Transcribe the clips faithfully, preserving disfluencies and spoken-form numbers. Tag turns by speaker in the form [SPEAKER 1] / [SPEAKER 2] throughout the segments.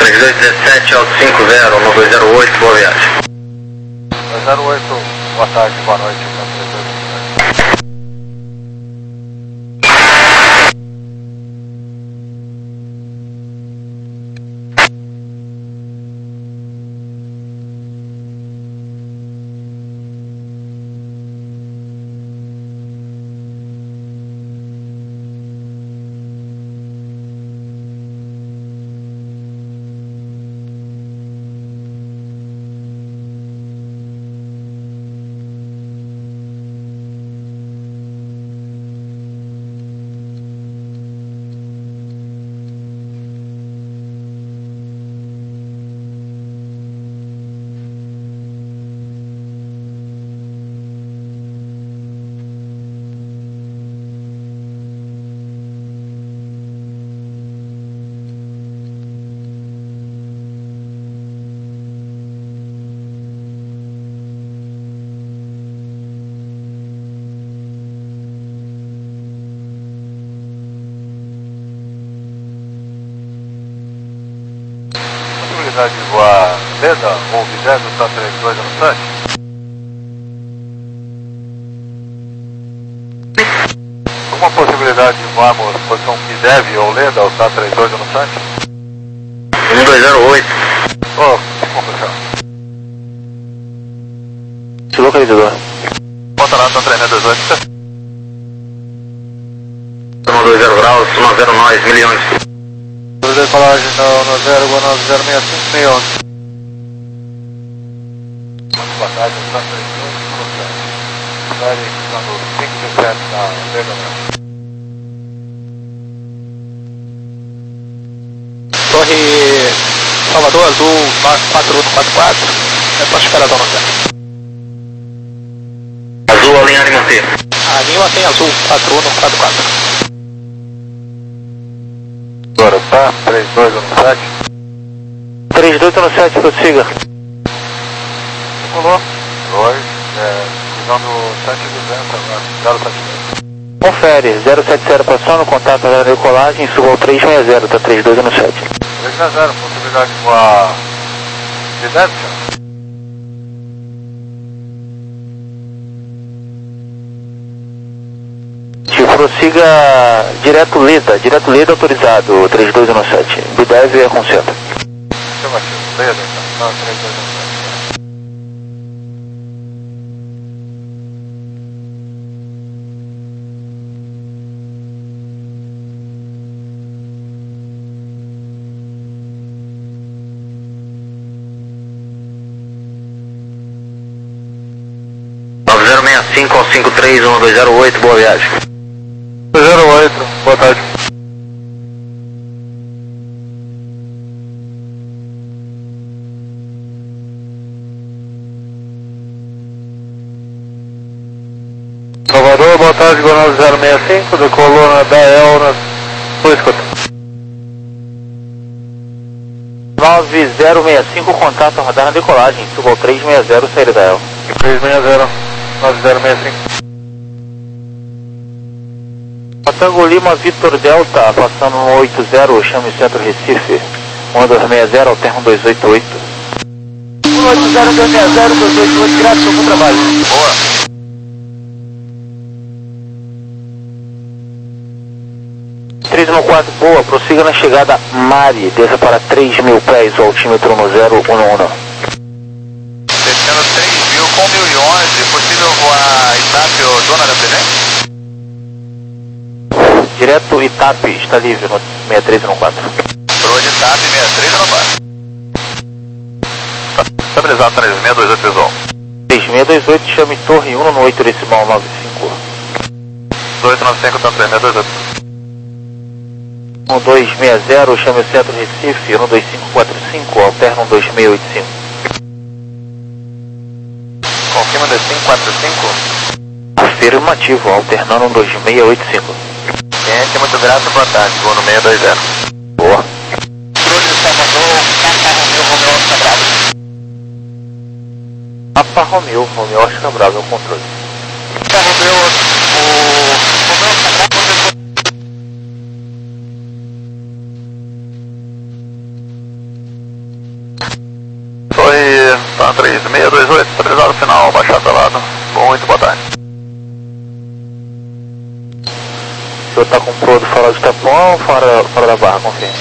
[SPEAKER 1] três dois um sete, Alto cinco zero, um dois zero oito, boa viagem.
[SPEAKER 2] dois zero oito, boa tarde, boa noite. Possibilidade de voar Leda ou Vidé do T A trinta e dois no site? Alguma possibilidade de voarmos posição Midev ou Leda ou T A trinta e dois no site?
[SPEAKER 1] um dois zero oito.
[SPEAKER 2] Oh, desculpa, senhor.
[SPEAKER 3] Se localizador.
[SPEAKER 2] Bota lá, T A trinta e dois oito.
[SPEAKER 1] um dois zero graus, um zero nove, milhões.
[SPEAKER 2] Decolagem no zero nove zero seis cinco seis onze. Muito boa tarde, T A trinta e dois, Série no cinco dezessete na Vega Norte.
[SPEAKER 3] Torre Salvador Azul quatro um quatro quatro. É para esperadão no céu.
[SPEAKER 1] Azul, alinhar e manter.
[SPEAKER 3] A linha tem azul quatro um quatro quatro.
[SPEAKER 2] Agora tá, três dois um sete.
[SPEAKER 3] três dois um sete, prossiga.
[SPEAKER 2] Pulou. dois, é, visão do sete duzentos agora, zero sete zero.
[SPEAKER 3] Confere, zero sete zero passando, contato da decolagem, suba ao três seis zero, tá três dois um sete.
[SPEAKER 2] três seis zero, possibilidade de voar Vidé, senhor?
[SPEAKER 3] Prossiga direto Leda, direto Leda autorizado, três dois um sete. Bidev é conserto.
[SPEAKER 2] Afirmativo, Leda então, não, três dois um sete.
[SPEAKER 1] nove zero seis cinco ao cinco três, um dois zero oito, boa viagem.
[SPEAKER 2] zero oito, boa tarde. Salvador, boa tarde, Gonçalves zero seis cinco, decolou na D L na sua escuta.
[SPEAKER 3] nove zero seis cinco, contato radar na decolagem, suba ao três seis zero, saída da El.
[SPEAKER 2] três seis zero, nove zero seis cinco.
[SPEAKER 3] Tango Lima, Vitor Delta, passando no oito zero, chame Centro Recife, um dois seis zero, alterno dois oito oito. um oito zero, dois seis zero, dois oito oito, graças ao bom trabalho.
[SPEAKER 2] Boa.
[SPEAKER 3] três um quatro, boa, prossiga na chegada Mari, desça para três mil pés, o altímetro no zero um um.
[SPEAKER 2] Descendo três mil com mil e onze, possível voar Itap ou Dona da Presidente?
[SPEAKER 3] Direto Itape, está livre no seis três um quatro.
[SPEAKER 2] Proa de Itap, seis três um quatro. Estabilizado, três seis dois oito, visual.
[SPEAKER 3] três seis dois oito, chame Torre um no oito decimal nove cinco.
[SPEAKER 2] dois nove cinco, tá três seis dois oito.
[SPEAKER 3] um dois seis zero, chame o Centro Recife, um dois cinco quatro cinco, alterno um dois seis oito cinco.
[SPEAKER 2] Confirma dois cinco quatro cinco.
[SPEAKER 3] Afirmativo, alternando um dois seis oito cinco.
[SPEAKER 2] Gente, muito grato, boa tarde, vou no seis dois zero.
[SPEAKER 3] Boa.
[SPEAKER 4] Cruz Salvador, Papa Romeu, Romeu Oscar Bravo.
[SPEAKER 3] Papa Romeu, Romeu Oscar Bravo, é o controle.
[SPEAKER 4] Papa Romeu, o Romeu Oscar Bravo, depois...
[SPEAKER 3] 1 senhor está com o Pro do farol de Tapuã ou fora, fora da barra? Confirme.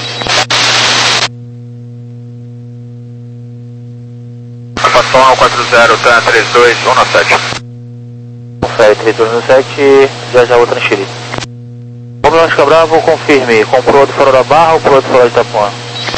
[SPEAKER 2] Tapuã quatro zero, Tan três dois um sete.
[SPEAKER 3] Confere, três dois um sete, já já vou transferir. Romeo Oscar Bravo, confirme, com o Pro do farol da barra ou Pro do farol de Tapuã?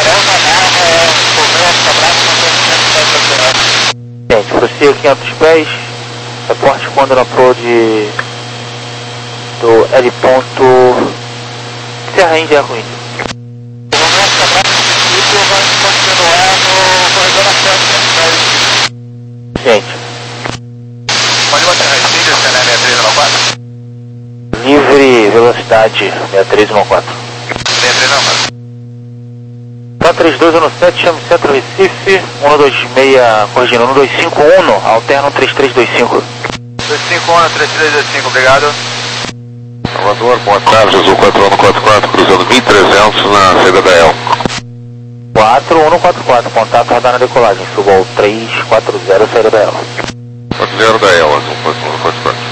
[SPEAKER 3] Gente, prossiga quinhentos pés, reporte quando na Pro de do L ponto Serra Índia Eco Índia.
[SPEAKER 4] O Romeo Oscar Bravo vai continuar no corredor acesso.
[SPEAKER 3] Gente.
[SPEAKER 2] Pode bater na Índia, C N M seis três nove quatro.
[SPEAKER 3] Livre velocidade seis três um quatro.
[SPEAKER 2] seis três nove quatro.
[SPEAKER 3] Tá três dois um sete, chame Centro Recife, um dois seis, corrigindo, um dois cinco um, alterno três três dois cinco.
[SPEAKER 2] dois cinco um, três três dois cinco, obrigado.
[SPEAKER 5] Salvador, boa tarde, Azul quatro um quatro quatro, cruzando mil e trezentos na saída da El.
[SPEAKER 3] quatro um quatro quatro, contato radar na decolagem, suba ao três quatro zero, saída da El.
[SPEAKER 5] quatro zero da El, Azul quatro um quatro quatro.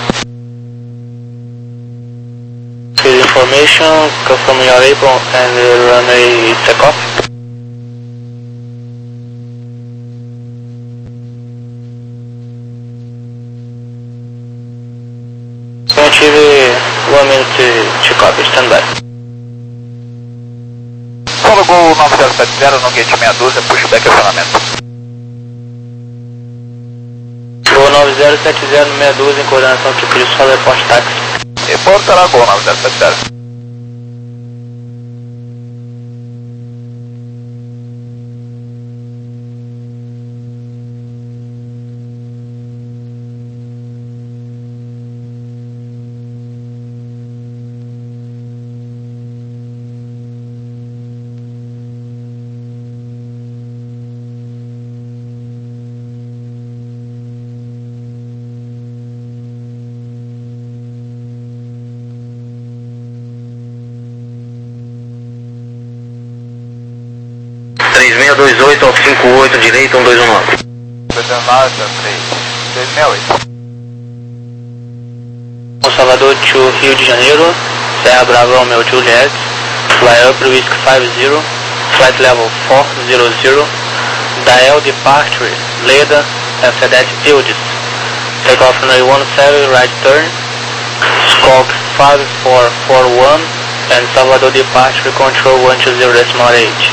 [SPEAKER 3] Field information, confirm your apron and runway takeoff. Tive one minute check-up, stand-by.
[SPEAKER 2] Solo Gol nove zero sete zero, no gate meia dúzia, pushback e acionamento.
[SPEAKER 3] Gol nove zero sete zero, meia dúzia, em coordenação aqui, por isso só reporte táxi.
[SPEAKER 2] Reportará Gol nove zero sete zero.
[SPEAKER 1] três seis dois oito, alto cinco oito, direito um dois um nove.
[SPEAKER 2] dezenove, três, três seis oito.
[SPEAKER 3] Salvador to Rio de Janeiro, Serra Bravo Romeo Juliet, fly up Whiskey cinquenta, flight level four hundred, Dael departure, Leda, F D T Eudis, take off runway one seven, right turn, Squawk five four four one, and Salvador departure, control one two zero decimal eight.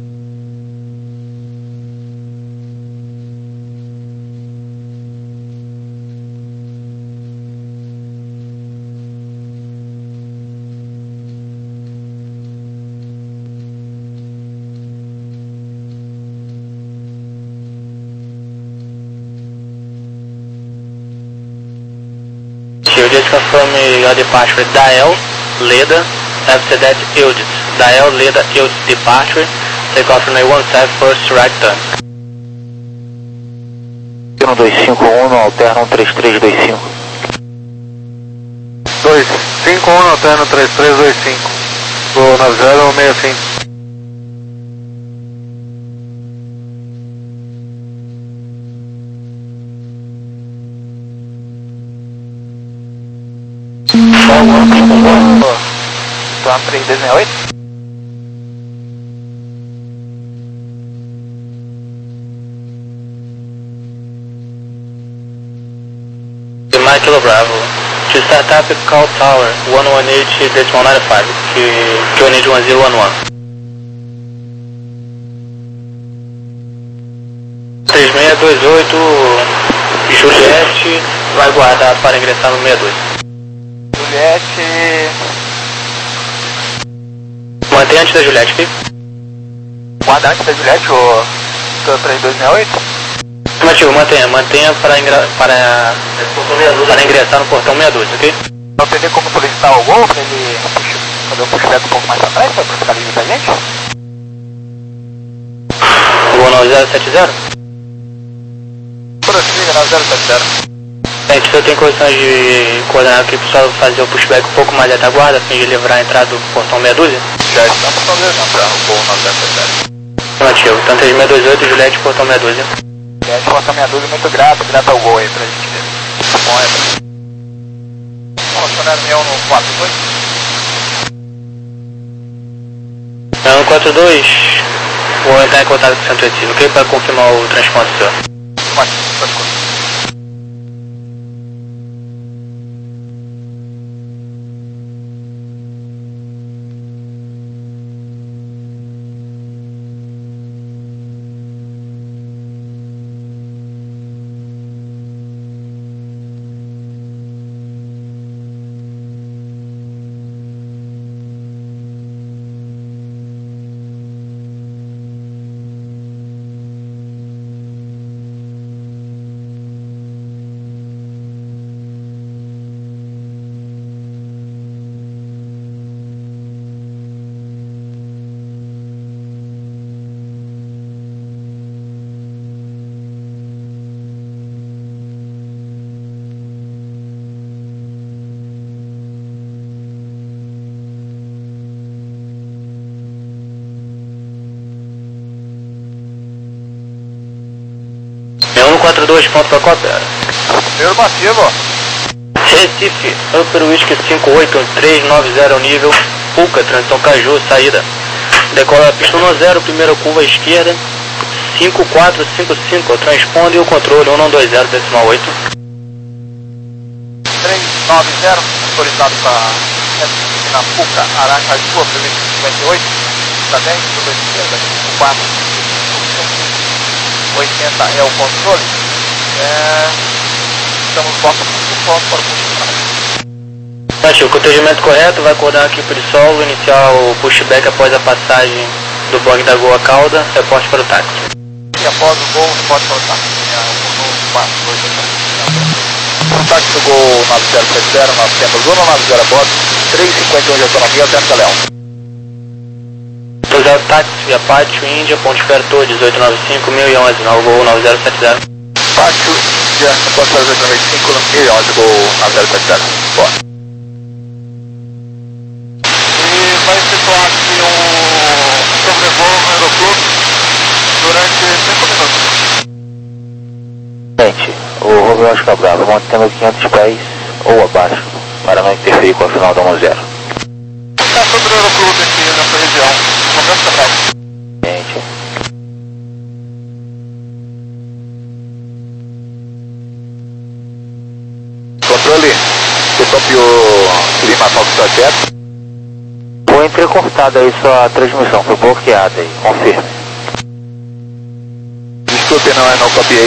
[SPEAKER 3] You just confirm your departure with Dael, Leda, after that Eudis. Dael, Leda, Eudis departure, take off runway one seven, first right turn. um dois cinco um, alterno três três dois cinco.
[SPEAKER 2] dois cinco um, alterno três três dois cinco. Gol nove zero seis cinco. Tá três dois seis oito?
[SPEAKER 3] Mike Kilo Bravo, to start up call tower one one eight decimal nine five, que eu need one zero one one. três seis dois oito, Juliette, vai guardar para ingressar no sessenta e dois.
[SPEAKER 2] Juliette.
[SPEAKER 3] Mantém antes da Juliette, ok?
[SPEAKER 2] Guarda antes da Juliette ou três dois seis oito?
[SPEAKER 3] Afirmativo, mantenha, mantenha para, ingra, para, para ingressar no portão sessenta e dois, ok?
[SPEAKER 2] Não teria como solicitar o Gol para ele fazer um pushback um pouco mais pra trás para ficar livre da gente?
[SPEAKER 3] Gol nove zero sete zero?
[SPEAKER 2] Prossiga nove zero sete zero.
[SPEAKER 3] Gente, se eu tenho condições de coordenar aqui para só fazer o pushback um pouco mais da retaguarda, a fim de livrar a entrada do portão meia dúzia?
[SPEAKER 2] Já estamos fazendo o Gol nove zero sete zero.
[SPEAKER 3] Afirmativo, então três seis dois oito, Juliette, portão meia dúzia.
[SPEAKER 2] Juliette, portão meia dúzia, muito grato, grato ao Gol aí pra gente ver. Bom, é. Vamos acionar meu no quatro dois.
[SPEAKER 3] quatro dois, vou entrar em contato com o centro recife, ok? Para confirmar o transporte seu.
[SPEAKER 2] Mas, pode continuar.
[SPEAKER 3] um quatro dois, ponto para cópia.
[SPEAKER 2] Afirmativo.
[SPEAKER 3] Recife, Upper Whisky cinco oito um três nove zero, nível Puca, transição Caju, saída. Decola a pista um zero, primeira curva à esquerda, cinco quatro cinco cinco, transponde o controle um dois zero, decimal oito.
[SPEAKER 2] três nove zero, autorizado para na Puca, Aracaju, Upper Whisky cinquenta e oito, está dez, curva esquerda, cinco quatro oitenta é o controle. É... Estamos volta para o funcionamento.
[SPEAKER 3] O contegimento correto, vai acordar aqui por solo, iniciar o pushback após a passagem do blog da Goa Cauda, reporte para o táxi.
[SPEAKER 2] E após o gol, reporte para o táxi. O táxi do gol nove zero sete zero, nós temos zona nove zero a bordo, três cinquenta e um de autonomia, Delta Leão.
[SPEAKER 3] Usar o táxi, Apache, Índia, Ponte Perto, dezoito noventa e cinco, mil e onze, no gol nove zero sete zero.
[SPEAKER 2] Apache, Índia, Ponte Perto, dezoito noventa e cinco, mil e onze, gol nove zero sete zero. Boa.
[SPEAKER 4] E vai efetuar aqui um sobrevoo no aeroclube durante cinco minutos.
[SPEAKER 3] Gente, o Romeu Oscar Bravo, mantendo quinhentos pés ou abaixo, para não interferir com a final da um zero.
[SPEAKER 4] Está sobre o aeroclube aqui nessa região.
[SPEAKER 3] Gente.
[SPEAKER 2] Controle, você copiou Lima Foxtrot Echo?
[SPEAKER 3] Foi entrecortada aí sua transmissão, foi bloqueada aí, confirme.
[SPEAKER 2] Desculpe, não, eu não copiei.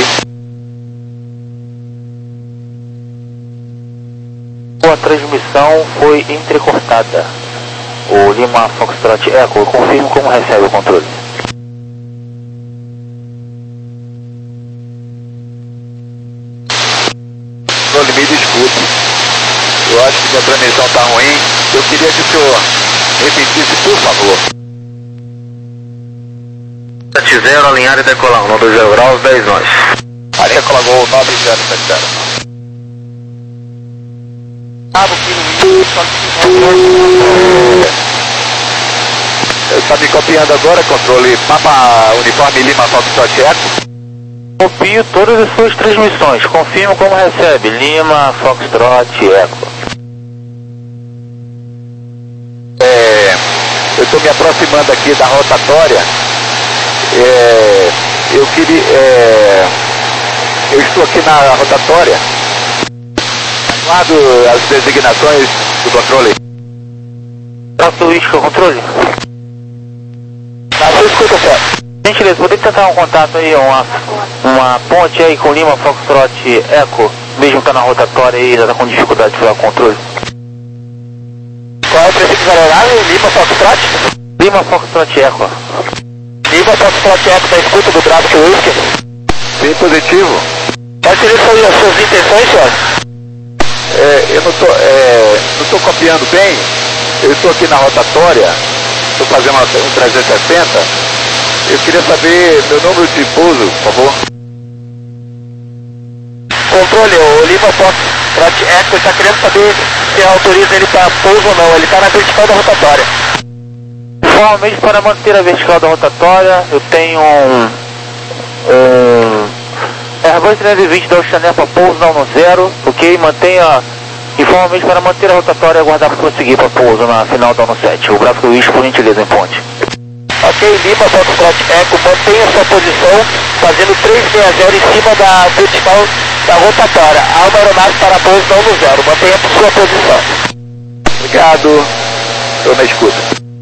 [SPEAKER 3] Sua transmissão foi entrecortada. O Lima Foxtrot Echo, eu confirmo como recebe o controle.
[SPEAKER 2] Controle, me desculpe. Eu acho que minha transmissão está ruim. Eu queria que o senhor repetisse, por favor.
[SPEAKER 1] sete zero, alinhar e decolar, um dois zero graus, dez nós.
[SPEAKER 2] Areia Colagol nove zero sete zero. Cabo Kilo Está me copiando agora, controle Papa Uniforme Lima Foxtrot Echo.
[SPEAKER 3] Copio todas as suas transmissões, confirmo como recebe, Lima Foxtrot Echo.
[SPEAKER 2] É, eu estou me aproximando aqui da rotatória. É, eu queria... É, eu estou aqui na rotatória. Aguardo as designações do controle.
[SPEAKER 3] Trato o isco, controle.
[SPEAKER 2] Na sua escuta, só.
[SPEAKER 3] Gentileza, poderia tentar um contato aí, uma, uma ponte aí com Lima Foxtrot Echo, mesmo que tá na rotatória aí, já tá com dificuldade de falar com o controle.
[SPEAKER 2] Qual é o prefixo da aeronave? Lima Foxtrot?
[SPEAKER 3] Lima Foxtrot Echo.
[SPEAKER 2] Lima Foxtrot Echo, da escuta do Bravo que Whisky? Sim, positivo. Quais seriam as suas intenções, senhor? É, eu não tô, é, não tô copiando bem. Eu estou aqui na rotatória, estou fazendo um trezentos e sessenta. Eu queria saber meu número de pouso, por favor. Controle, o Lima Foxtrot Echo está querendo saber se autoriza ele para pouso ou não. Ele está na vertical da rotatória.
[SPEAKER 3] Formalmente, para manter a vertical da rotatória, eu tenho um, um Airbus trezentos e vinte da Oceaneer para pouso na um zero, ok? Mantenha informalmente para manter a rotatória e aguardar para conseguir para pouso na final da um sete. O gráfico Wish, por gentileza, em ponte.
[SPEAKER 2] Ok, Lima, Foxtrot Eco, mantenha sua posição, fazendo trezentos e sessenta em cima da vertical da rotatória. Há uma aeronave para pouso não no zero, mantenha sua posição. Obrigado, estou na escuta.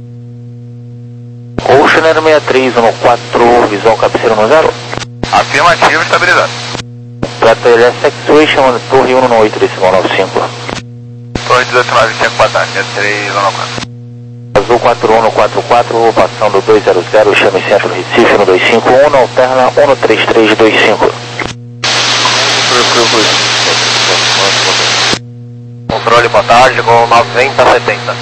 [SPEAKER 3] Ocean sessenta e três, um quatro, visual cabeceira no zero.
[SPEAKER 5] Afirmativo, estabilizado.
[SPEAKER 3] Prato L S Actuation, torre um no oito, decimal nove cinco.
[SPEAKER 5] Torre dezoito nove cinco, boa tarde, três um quatro.
[SPEAKER 3] Azul quatro um quatro quatro, passando dois zero zero, chame centro Recife no dois cinco um, na alterna um três três dois cinco.
[SPEAKER 1] Controle, boa tarde, com noventa setenta.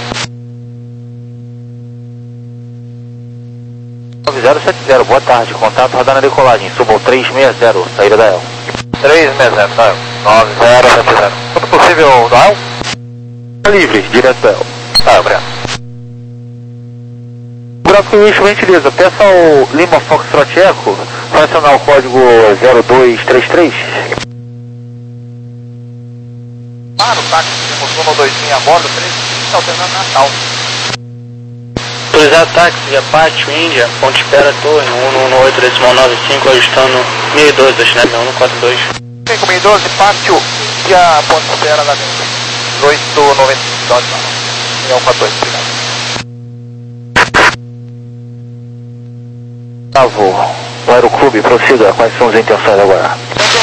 [SPEAKER 3] nove zero sete zero, boa tarde, contato radar na decolagem, subam três seis zero, saída da E L.
[SPEAKER 1] três seis zero, tá? nove zero sete zero. Tudo possível do A L?
[SPEAKER 3] Livre, direto da E L.
[SPEAKER 1] Tá, obrigado.
[SPEAKER 3] Gráfico Wish, gentileza, peça ao Lima Foxtrot Eco, vai acionar o código zero dois três três.
[SPEAKER 2] Claro, táxi, demonstrou no dois a bordo, três está alternando Natal.
[SPEAKER 6] Autorizar táxi, Apache, Índia, ponte espera, torre, um um oito, decimal nove cinco, ajustando mil e doze, destinado um um quatro dois.
[SPEAKER 2] cinco mil e doze, pátio, e a ponte espera da dentro. oito noventa e cinco, um um quatro dois, obrigado.
[SPEAKER 3] Bravo, o Aeroclube, prossiga, quais são as intenções agora?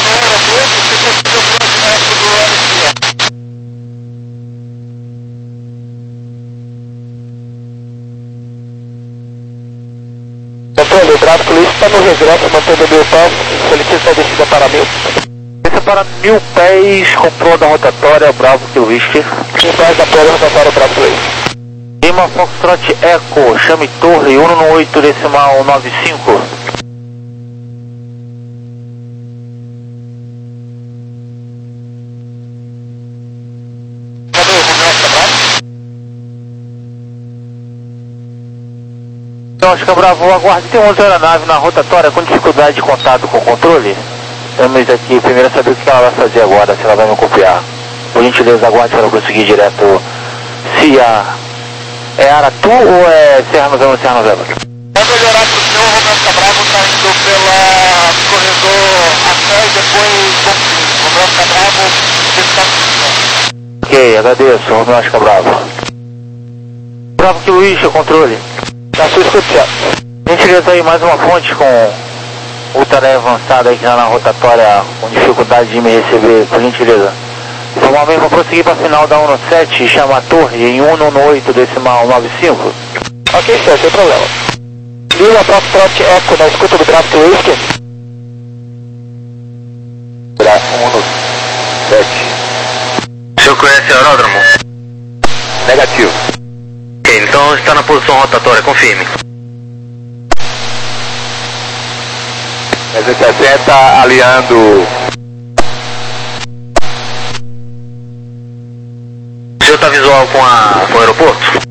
[SPEAKER 2] Controle, o tráfego Luiz está no regresso, mantendo mil pés, solicita a descida para mil.
[SPEAKER 3] Desça para mil pés, controle da rotatória, Bravo Kilo Whisky.
[SPEAKER 2] Mil pés da torre rotatória, tráfego Luiz.
[SPEAKER 3] Lima Foxtrot Eco, chame torre um no oito, decimal nove cinco. Oscar Bravo, aguarde, tem onze aeronave na rotatória com dificuldade de contato com o controle. Vamos aqui primeiro saber o que ela vai fazer agora, se ela vai me copiar. Por gentileza, aguarde para eu conseguir direto se a... É Aratu ou é Serra Novela ou Serra Novela?
[SPEAKER 2] Vai melhorar para o senhor, Romeu Cabravo está indo pela corredor até e depois Bonfim. Romeu Cabravo está...
[SPEAKER 3] Ok, agradeço, Romeu Cabravo. Bravo que Luiz, o controle.
[SPEAKER 2] Na sua escuta.
[SPEAKER 3] Gentileza aí, mais uma fonte com ultra avançada aí que já na rotatória com dificuldade de me receber, por gentileza. Formalmente vou prosseguir para a final da um sete e chama a torre em um no oito, decimal nove cinco.
[SPEAKER 2] Ok, senhor, sem problema. Lima Foxtrot Eco na escuta do Draft Whisky.
[SPEAKER 5] um sete.
[SPEAKER 1] O senhor conhece o aeródromo?
[SPEAKER 5] Negativo.
[SPEAKER 1] Ok, então está na posição rotatória, confirme.
[SPEAKER 5] trezentos e sessenta, alinhando.
[SPEAKER 1] O senhor está visual com, a, com o aeroporto?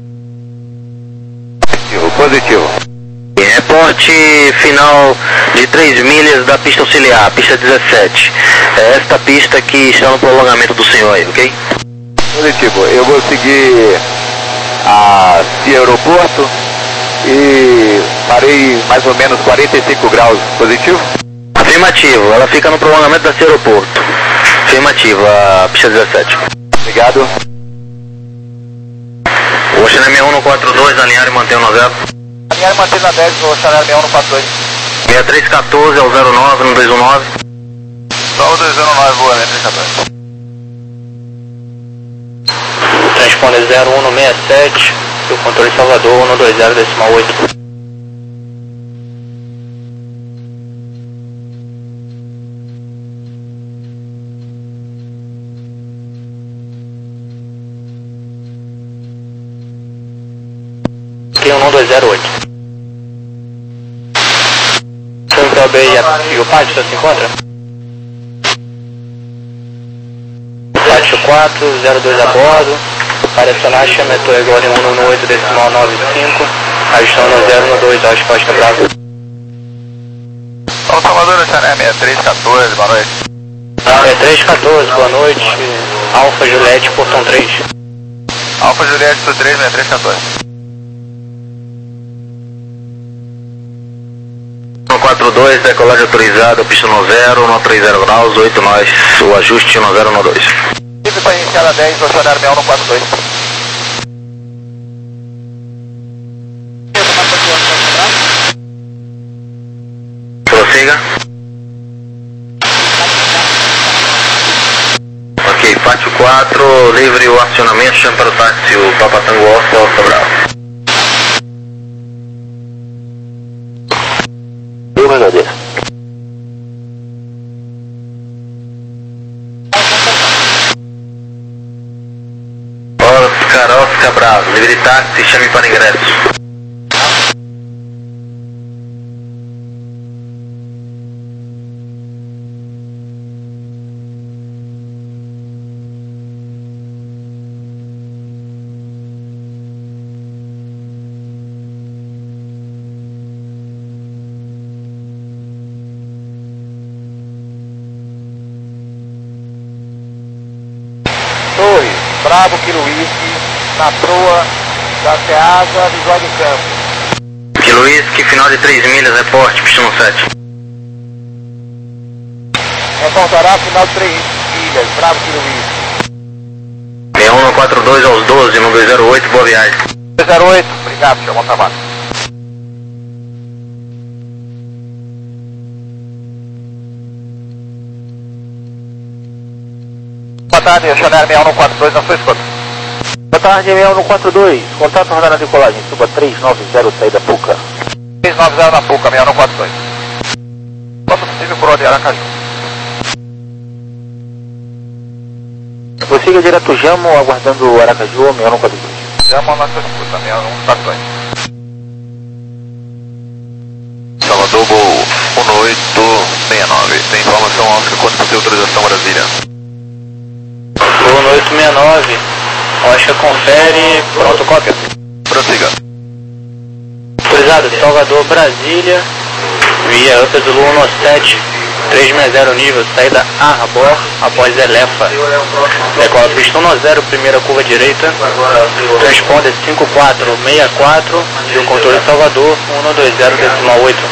[SPEAKER 5] Positivo.
[SPEAKER 1] Reporte final de três milhas da pista auxiliar, pista dezessete. É esta pista que está no prolongamento do senhor aí, ok?
[SPEAKER 5] Positivo. Eu vou seguir a Cia Aeroporto e parei mais ou menos quarenta e cinco graus. Positivo?
[SPEAKER 1] Afirmativo, ela fica no prolongamento da Cia Aeroporto. Afirmativo, a pista dezessete.
[SPEAKER 5] Obrigado.
[SPEAKER 1] O Chanel um no quatro dois, alinhar e manter o no zero.
[SPEAKER 2] Alinhar e manter na dez, o Chanel um no quatro dois.
[SPEAKER 1] seis três um quatro é o zero nove no dois um nove.
[SPEAKER 5] Só o dois zero nove voa, né? três quatorze.
[SPEAKER 6] Transponder zero um no sessenta e sete, o controle Salvador um no dois zero, decimal oito. um dois zero oito. Central Bay e o pátio você se encontra? Pátio quatro, zero dois a bordo. Para acionar, chama Torre Glória um no oito, decimal nove cinco. Ajustando zero no dois, acho que Oscar Bravo.
[SPEAKER 5] São Salvador, Chanel seis três um quatro, boa noite.
[SPEAKER 6] É três um quatro, boa noite. Alfa Juliette, portão três.
[SPEAKER 5] Alfa Juliette, três seis três um quatro.
[SPEAKER 1] quatro dois, decolagem autorizada, pista no zero, no três zero graus, oito nós, o ajuste no zero no dois.
[SPEAKER 2] Tive para iniciar a dez, oceanário mel no quatro dois.
[SPEAKER 1] Prossiga. Ok, Pátio quatro, livre o acionamento, chama para o táxi, o Papa Tango Oscar, Oscar Bravo.
[SPEAKER 3] Eu agradeço.
[SPEAKER 1] Oscar, Oscar Bravo, livre táxi, chame para ingresso.
[SPEAKER 2] Torre, Bravo, Kilo Whisky, na proa da Ceasa, visual de campo.
[SPEAKER 1] Kilo Whisky, final de três milhas, reporte, pista no sete.
[SPEAKER 2] Reportará final de três milhas, Bravo, Kilo Whisky.
[SPEAKER 1] sessenta e um no quatro dois aos doze, no dois zero oito, boa viagem.
[SPEAKER 2] dois zero oito, obrigado, senhor, bom trabalho. Boa tarde, acionário sessenta e um no quatro dois, na sua escuta.
[SPEAKER 3] Boa tarde, sessenta e um no quatro dois. Contato rodar na decolagem, suba três nove zero, saída Puca.
[SPEAKER 2] três nove zero na Puca, sessenta e um no quatro dois. Quanto possível por onde Aracaju?
[SPEAKER 3] Prossiga direto Jamo, aguardando o Aracaju, sessenta e um no quatro dois.
[SPEAKER 2] Jamo na sua escuta, sessenta e um no quatro dois.
[SPEAKER 5] Salvador, Gol um oito seis nove. Tem informação, Oscar, quando você autorização Brasília?
[SPEAKER 6] Gol no oito seis nove, Oscar confere, pronto, cópia.
[SPEAKER 5] Prossiga.
[SPEAKER 6] Autorizado, Salvador, Brasília, via Upper Zulu um sete, três seis zero nível, saída Arbor, após Elefa. Decola pista um zero, primeira curva direita, transponder cinco quatro seis quatro, e o controle Salvador, um dois zero decimal oito.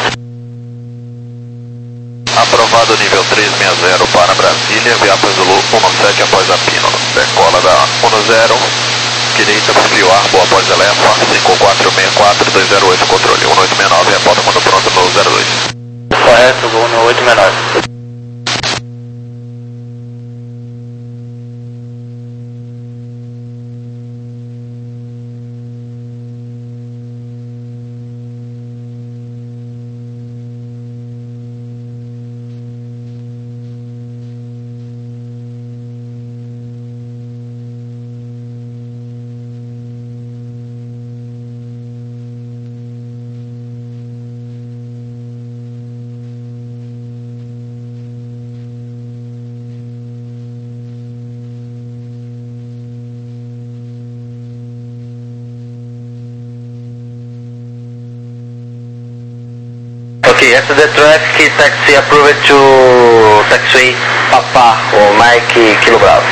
[SPEAKER 5] Aprovado nível três seis zero para Brasília, via Upper Zulu um sete após a Pino. Decola da um zero, direita para Fio Arbor após Elefa, cinco quatro seis quatro, dois zero oito, controle um oito seis nove, reporta quando pronto no zero dois.
[SPEAKER 6] Correto, gol no oito seis nove.
[SPEAKER 1] Okay, after the traffic, taxi approved to taxiway Papa or Mike Kilo Bravo.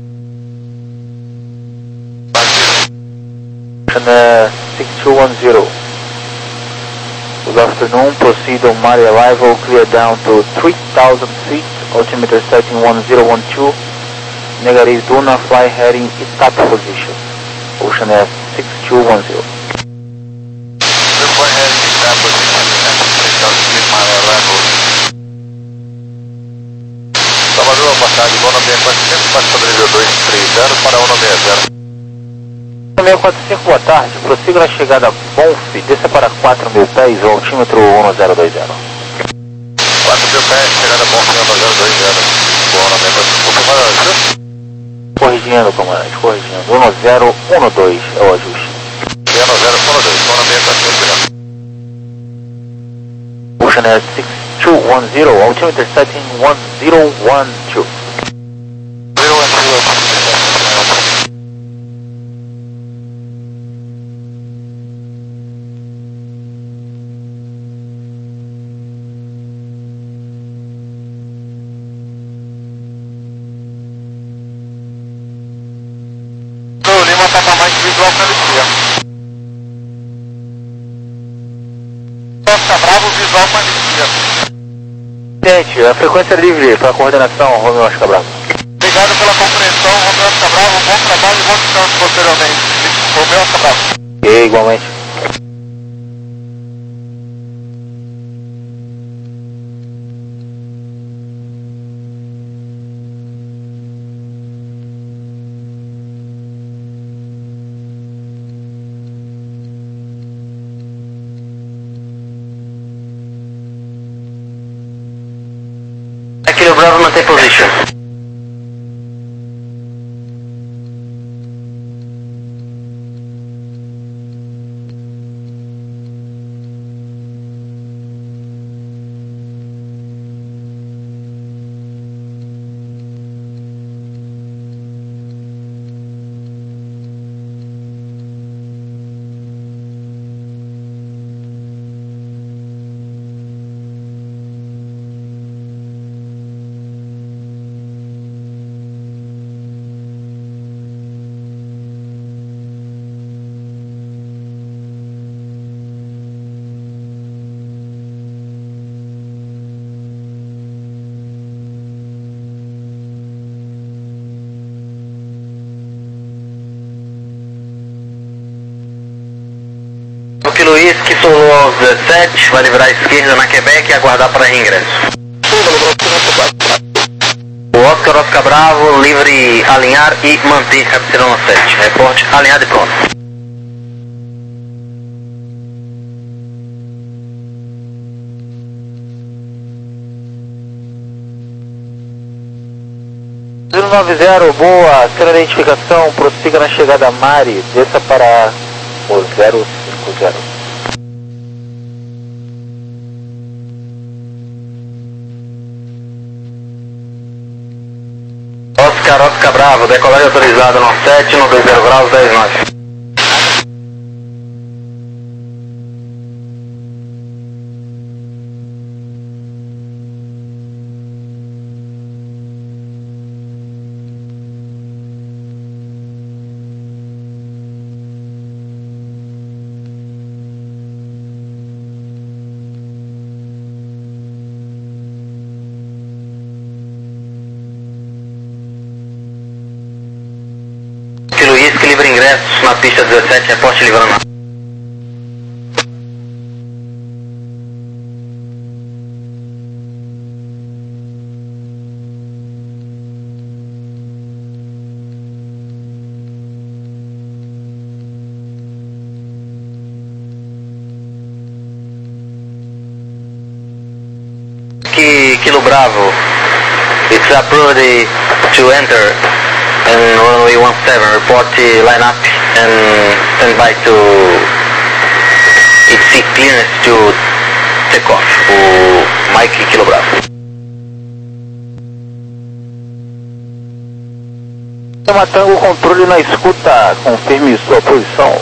[SPEAKER 3] Uh, six two one zero. Good afternoon, proceed on my arrival, clear down to three thousand feet, altimeter setting one zero one two, negative, do not fly heading stop position, Ocean Air six two one zero.
[SPEAKER 5] Salvador, boa tarde, voo nove quatrocentos, bate sobre nível dois três zero para um nove zero.
[SPEAKER 3] seis quatro cinco, boa tarde, prossiga na chegada Bonf, desça para quatro mil pés, o altímetro um zero dois zero.
[SPEAKER 5] quatro mil pés, chegada Bonf, um zero dois zero. Boa nove quatrocentos, comandante.
[SPEAKER 3] Corrigindo, comandante, corrigindo, um zero um dois é o ajuste.
[SPEAKER 5] um zero um dois, boa nove quatrocentos,
[SPEAKER 3] Ocean Air six two one zero, altimeter setting one zero one two.
[SPEAKER 2] O Lima tá para mais visual para Alicia. Oscar Bravo,
[SPEAKER 4] o visual magnífico.
[SPEAKER 3] Gente, a frequência livre para coordenação, Romeu Oscar Bravo.
[SPEAKER 4] Obrigado pela compreensão, Romeu Oscar Bravo. Bom trabalho e bom descanso posteriormente. Romeu Oscar Bravo.
[SPEAKER 3] E igualmente.
[SPEAKER 1] Kilo Bravo, manter position. Kilo Whisky, solou aos dezessete, vai livrar à esquerda na Quebec e aguardar para reingresso. O Oscar, Oscar Bravo, livre alinhar e manter cabeceira no sete. Reporte alinhado e pronto.
[SPEAKER 3] zero nove zero, boa, ter a identificação, prossiga na chegada Mari, desça para o zero cinco zero.
[SPEAKER 1] Oscar, Oscar Bravo, decolagem autorizada no sete, no dois zero graus, dez nove. Kilo Whisky, livre ingressos na pista dezessete, reporte livrando. Que Kilo Bravo, it's approved to enter and runway one seven, report the line up and stand by to it's clearance to take off. O Mike Kilo Bravo.
[SPEAKER 3] Matango, controle na escuta, confirme sua posição.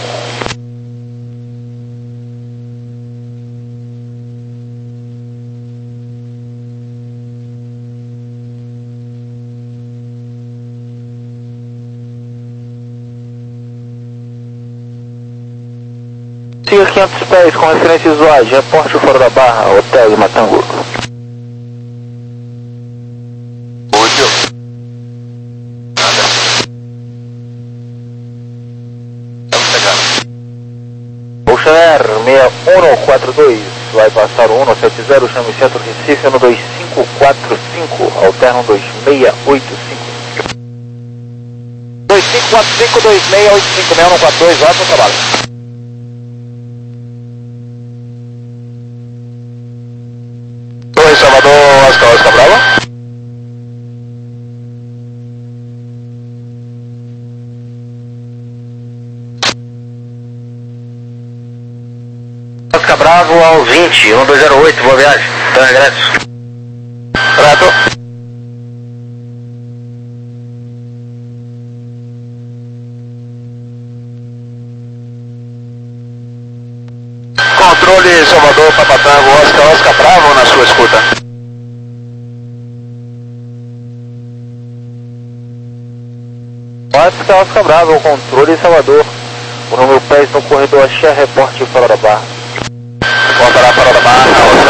[SPEAKER 3] Siga quinhentos pés com referência visuais, reporte fora da barra, Hotel de Matango.
[SPEAKER 5] Útil. Nada. Estamos chegando.
[SPEAKER 3] Bolchaner seis um quatro dois, vai passar o um sete zero, chame centro Recife no dois cinco quatro cinco, alterno dois seis oito cinco. dois cinco quatro cinco, dois seis oito cinco, seis um quatro dois, ótimo trabalho.
[SPEAKER 2] Oi, Salvador, Oscar, Oscar Bravo.
[SPEAKER 1] Oscar Bravo aos vinte, um dois zero oito, boa viagem, então regresso.
[SPEAKER 2] Prato. Controle Salvador, Papatango, Oscar, Oscar Bravo na sua escuta.
[SPEAKER 3] Oscar, Oscar Bravo, controle Salvador. O número pés no corredor Axé, reporte fora da barra.
[SPEAKER 2] Contará fora da barra,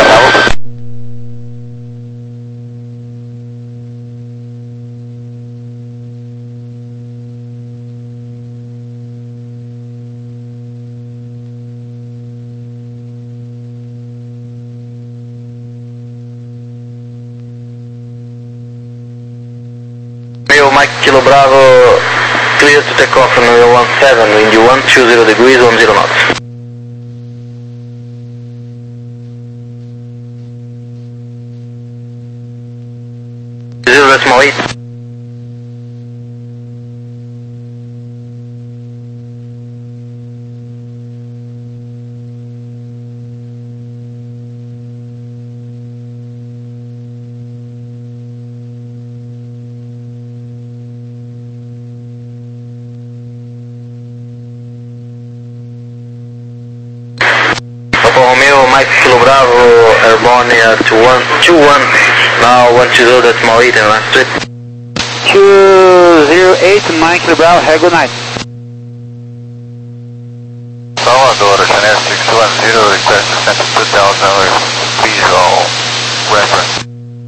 [SPEAKER 1] Mike Kilo Bravo, clear to take off on runway one seven, wind one two zero degrees, one zero knots. Zero decimal eight. Romeo, Mike Kilo Bravo, airborne uh, to one two one, now one two zero decimal eight and last trip.
[SPEAKER 2] two zero eight, Mike Kilo Bravo, have a good night.
[SPEAKER 5] Salvador, Oceanet six one zero, request descent to two thousand visual reference.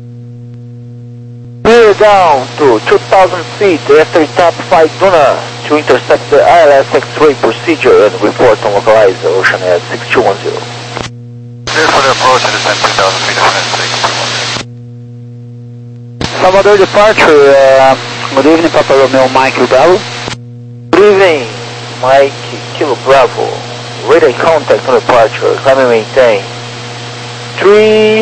[SPEAKER 3] We're down to two thousand feet after top five Duna to intercept the I L S X-ray procedure and report on localized Oceanet six two one zero.
[SPEAKER 5] Clear for the approach and descent two thousand feet, Oceanet six two one zero.
[SPEAKER 2] Salvador departure, uh, good evening, Papa Romeo, Mike Kilo Bravo.
[SPEAKER 3] Good evening, Mike Kilo Bravo. Radar contact on departure, climb and maintain. three,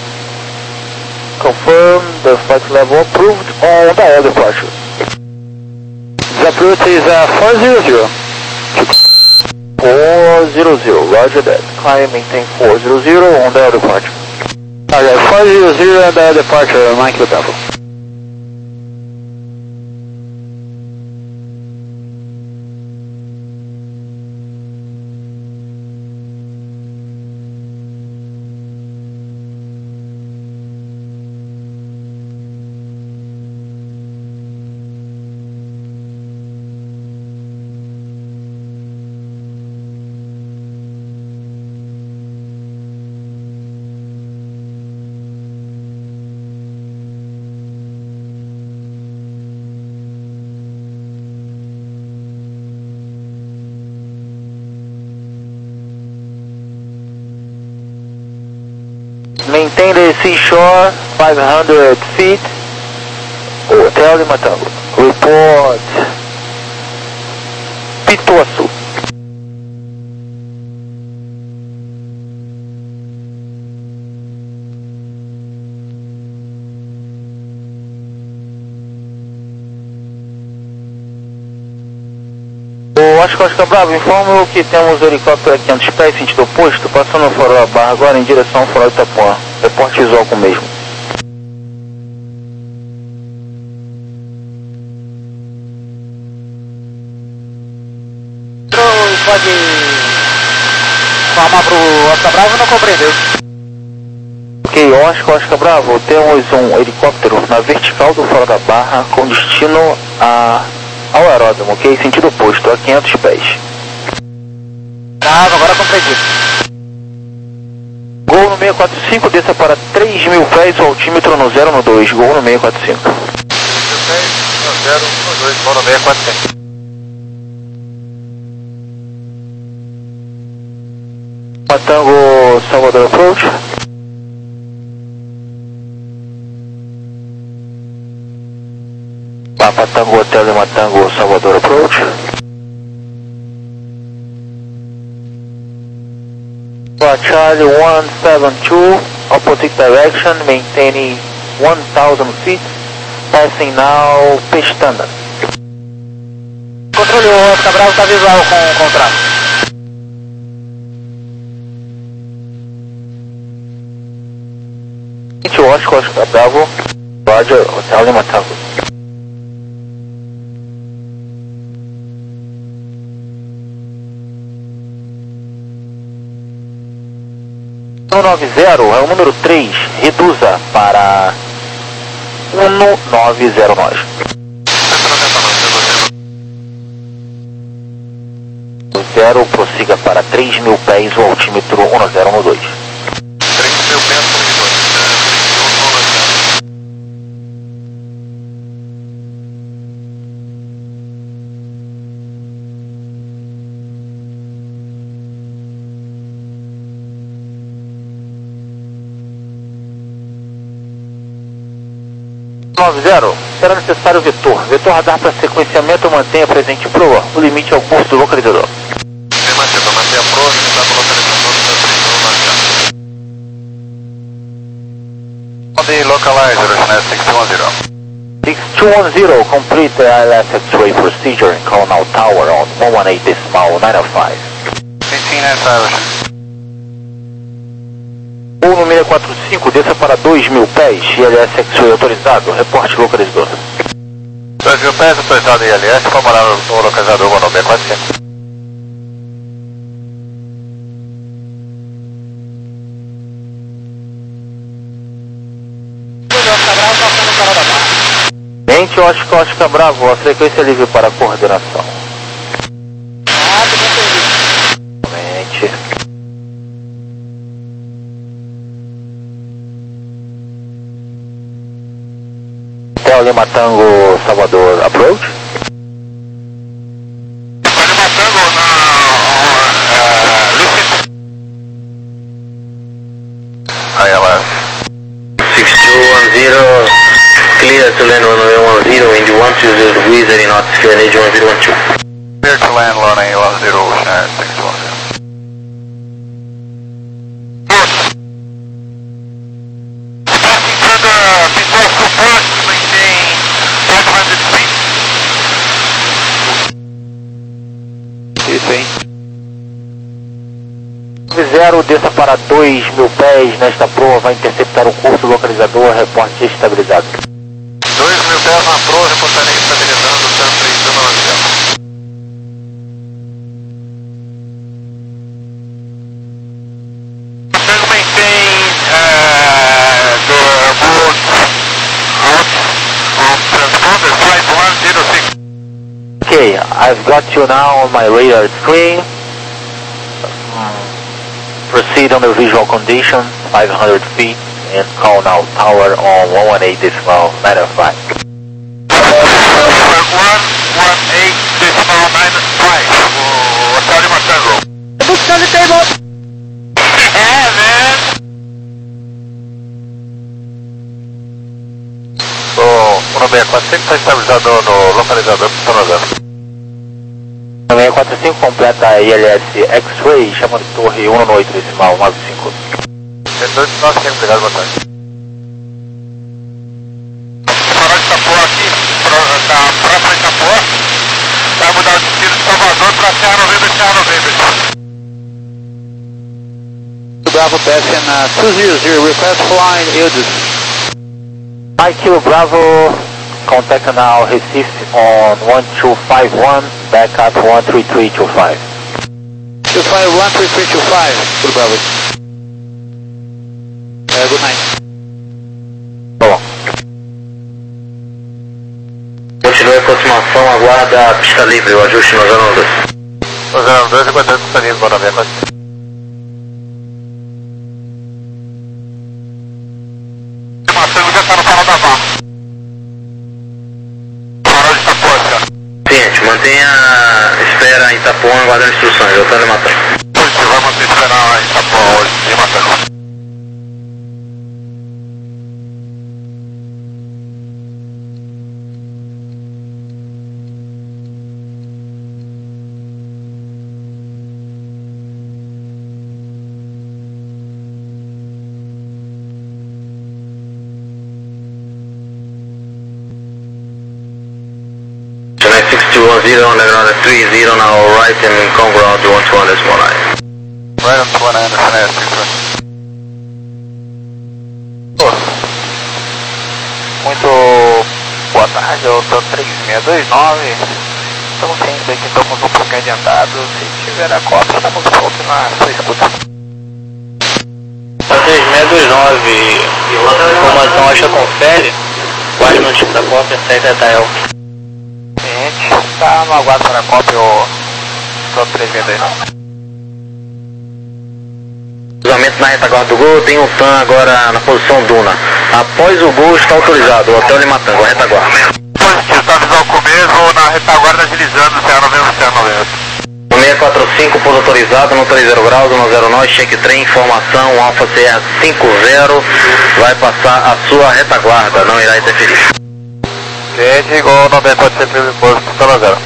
[SPEAKER 3] confirm the flight level approved on dial departure.
[SPEAKER 2] The approach is uh, four zero zero.
[SPEAKER 3] four zero zero, roger that. Climb and maintain four zero zero on dial departure.
[SPEAKER 2] Okay, four zero zero and uh, departure, Mike Kilo Bravo.
[SPEAKER 3] Maintain the seashore, five hundred feet. Hotel de Matango. Report Pituaçu. O Oscar Oscar Bravo, informo que temos helicóptero a quinhentos pés, sentido oposto, passando fora da barra agora em direção ao farol de Itapuã. Reporte visual com o mesmo.
[SPEAKER 2] Pode informar pro Oscar Bravo, não compreendeu.
[SPEAKER 3] Ok, Oscar Oscar Bravo, temos um helicóptero na vertical do farol da barra com destino a... ao aeródromo, ok? Sentido oposto, a quinhentos pés.
[SPEAKER 2] Tá, agora compreendi.
[SPEAKER 3] Gol no seiscentos e quarenta e cinco, desça para três mil pés, o altímetro no zero no dois. Gol no seiscentos e quarenta e cinco.
[SPEAKER 5] zero no dois, gol no seiscentos e quarenta e cinco.
[SPEAKER 3] Matango, Salvador Approach. Papa Tango, Hotel de Matango, Salvador Approach. Charlie one seven two, opposite direction, maintaining one thousand feet, passing now Pestana.
[SPEAKER 2] Controle, o Oscar Bravo está visual com o contrato.
[SPEAKER 3] Oscar Oscar Bravo, Roger, Hotel de Matango. um nove zero é o número três, reduza para um nove zero nove. zero, prossiga para três mil pés, o altímetro um zero um dois.
[SPEAKER 5] três mil pés,
[SPEAKER 3] nove zero, será necessário vetor. Vetor radar para sequenciamento, mantenha presente proa. O limite é o curso do localizador.
[SPEAKER 5] Afirmativo, mantenha proa, está no localizador do três um nove zero. On the localizer, six two one zero.
[SPEAKER 3] six two one zero, complete the I L S X-ray procedure and call now tower on one one eight decimal nine oh five.
[SPEAKER 5] eighteen nine five.
[SPEAKER 3] O no seis quatro cinco, desça para dois mil pés, I L S X-ray autorizado, reporte localizador.
[SPEAKER 5] dois mil pés autorizado I L S, formular no localizador no seis quatro cinco.
[SPEAKER 3] Mente Oscar, Oscar Bravo, a frequência livre para coordenação. Mente. Hotel Lima Tango, Salvador, approach.
[SPEAKER 5] Lima Tango na... I L S.
[SPEAKER 1] six two one zero, clear to land one zero one zero, wind one two zero degrees, heading north, clear one zero one two.
[SPEAKER 5] Clear to land one eight one zero, Ocean six one zero. Passing through the before support, maintain five hundred feet.
[SPEAKER 3] Isso, hein? nove zero, desça para dois mil pés, nesta proa vai interceptar o curso localizador, reporte estabilizado.
[SPEAKER 5] dois mil pés na proa, reportaria estabilizando o San três um nove zero. Maintain uh, the route out of transponder flight one zero six.
[SPEAKER 3] Okay, I've got you now on my radar screen. Proceed on the visual condition, five hundred feet, and call now tower on one one eight decimal nine oh five.
[SPEAKER 5] one one eight decimal nine five. Hotel Lima Tango.
[SPEAKER 3] Books on the table!
[SPEAKER 5] É, man. O um seis quatro cinco está estabilizado no localizador, sonozando.
[SPEAKER 3] seis quatro cinco completa a I L S X-Ray, chamando torre um oito decimal nove cinco.
[SPEAKER 5] dois nove cinco, obrigado, boa tarde. Farol de Itapuã aqui, da próxima Itapuã, vai mudar o destino de Salvador para Serra Novembro e Serra Novembro.
[SPEAKER 2] Bravo passing uh, two zero zero, request flying Ildes.
[SPEAKER 3] Mike Kilo Bravo, contact now Recife on one two five one, backup one three three two five.
[SPEAKER 2] two five one three three two five, Kilo Bravo. Uh, good night.
[SPEAKER 3] Bom.
[SPEAKER 1] Continue a aproximação, aguarda a pista livre, o ajuste no zero dois.
[SPEAKER 5] O zero dois, aguardando pista livre, boa noite. Matango já está no farol da barra. Farol de Itapuã, senhor.
[SPEAKER 1] Ciente, mantenha espera em Itapuã, aguardando instruções, Hotel Lima Tango.
[SPEAKER 5] Positivo, vai manter esperar em Itapuã hoje, Lima Tango.
[SPEAKER 1] six two one zero, Leonardo three zero, now right and conground one two one decimal nine.
[SPEAKER 5] Right on two nine, F N S. Muito boa tarde, eu estou três seis dois nove. Estamos cientes aqui, estamos um pouquinho adiantados. Se tiver a cota, estamos prontos na sua escuta.
[SPEAKER 6] três seis dois nove, informação acha confere, guarde no tipo da cópia, segue a Tael.
[SPEAKER 5] Está no aguardo para a cópia, o três seis dois nove.
[SPEAKER 1] Cruzamento na retaguarda do Gol, tem um T A M agora na posição Duna. Após o Gol está autorizado, o Hotel Lima Tango, a retaguarda.
[SPEAKER 5] Positivo, está avisando o começo, na retaguarda agilizando, Serra Novembro, Serra Novembro.
[SPEAKER 1] seis quatro cinco, pouso autorizado, no três zero graus, no zero nove, check trem, informação, Alfa C R cinco zero, vai passar a sua retaguarda, não irá interferir.
[SPEAKER 2] Gente, igual noventa, pode ser primeiro posto, Pistão zero.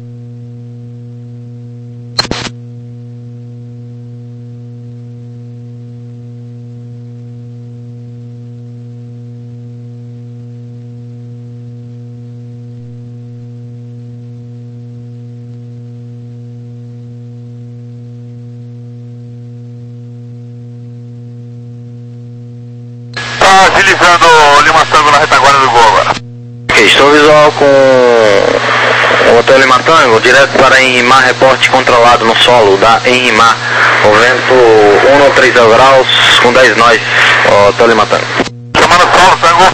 [SPEAKER 4] Tá agilizando o Lima Tango na retaguarda do gol agora.
[SPEAKER 1] Ok, estou visual com o Hotel Lima Tango, direto para Enrimar, reporte controlado no solo da Enrimar. O vento um a três graus com dez nós, Hotel Lima Tango.
[SPEAKER 4] Chamando o solo, Tango.